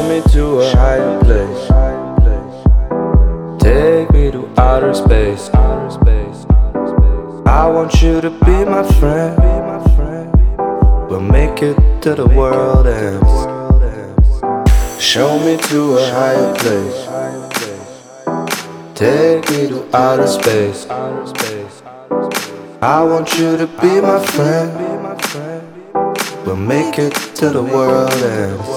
me to a higher place. Take me to outer space. I want you to be my friend. We'll make it till the world ends. Show me to a higher place. Take me to outer space. I want you to be my friend. We'll make it till the world ends.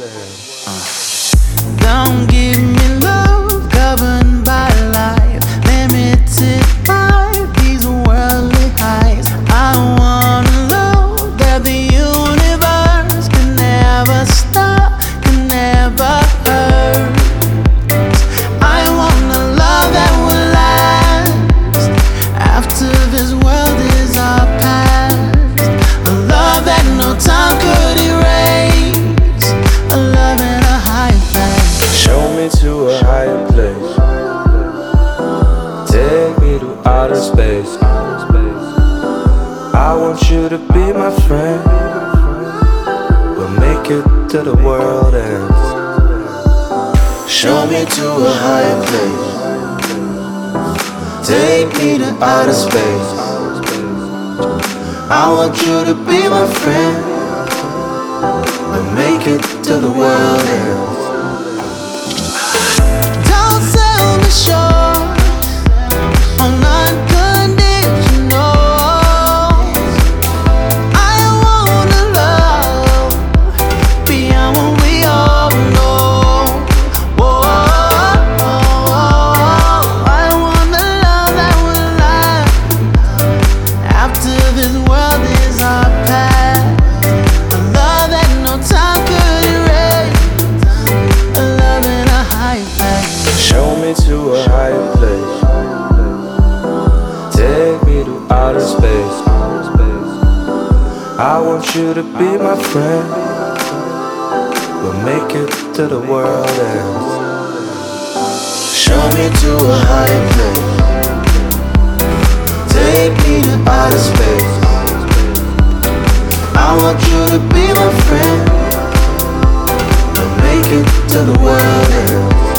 Don't give me love governed by life, limited by these worldly highs. I want a love that the universe can never stop, can never hurt. I want a love that will last after this world is our past. A love that no time could erase. A love in a high place. Show me to a higher place. Take me to outer space. I want you to be my friend. We'll make it till the world ends. Show me to a higher place. Take me to outer space. I want you to be my friend. We'll make it till the world ends. Don't sell me short on unconditional. I wanna love beyond what we all know. I want the love that will last after this world is our past. A love that no time could erase. A love in a high place. Show me to a higher place. Take me to outer space. I want you to be my friend. We'll make it till the world ends. Show me to a higher place. Take me to outer space. I want you to be my friend. We'll make it till the world ends.